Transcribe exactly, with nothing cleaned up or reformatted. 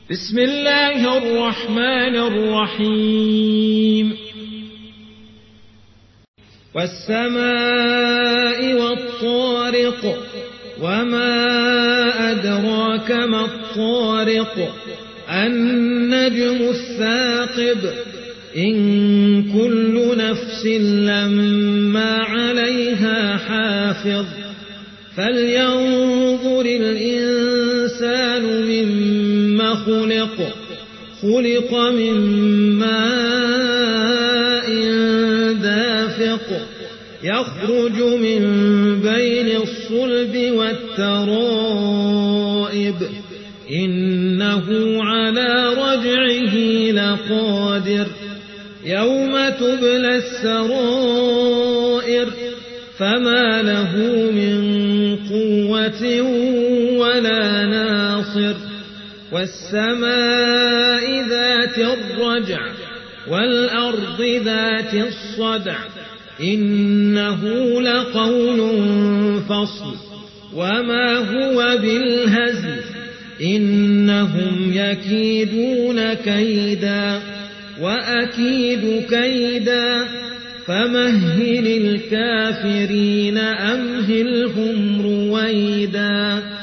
بسم الله الرحمن الرحيم والسماء والطارق وما أدراك ما الطارق النجم الثاقب إن كل نفس لما عليها حافظ فلينظر الإنسان مما خلق خلق من ماء دافق يخرج من بين الصلب والترائب إنه على رجعه لقادر يوم تبلى السرائر فما له من قوة ولا ناصر والسماء ذات الرجع والأرض ذات الصدع إنه لقول فصل وما هو بالهزل إنهم يكيدون كيدا وأكيد كيدا فمهل الكافرين أمهلهم رويدا.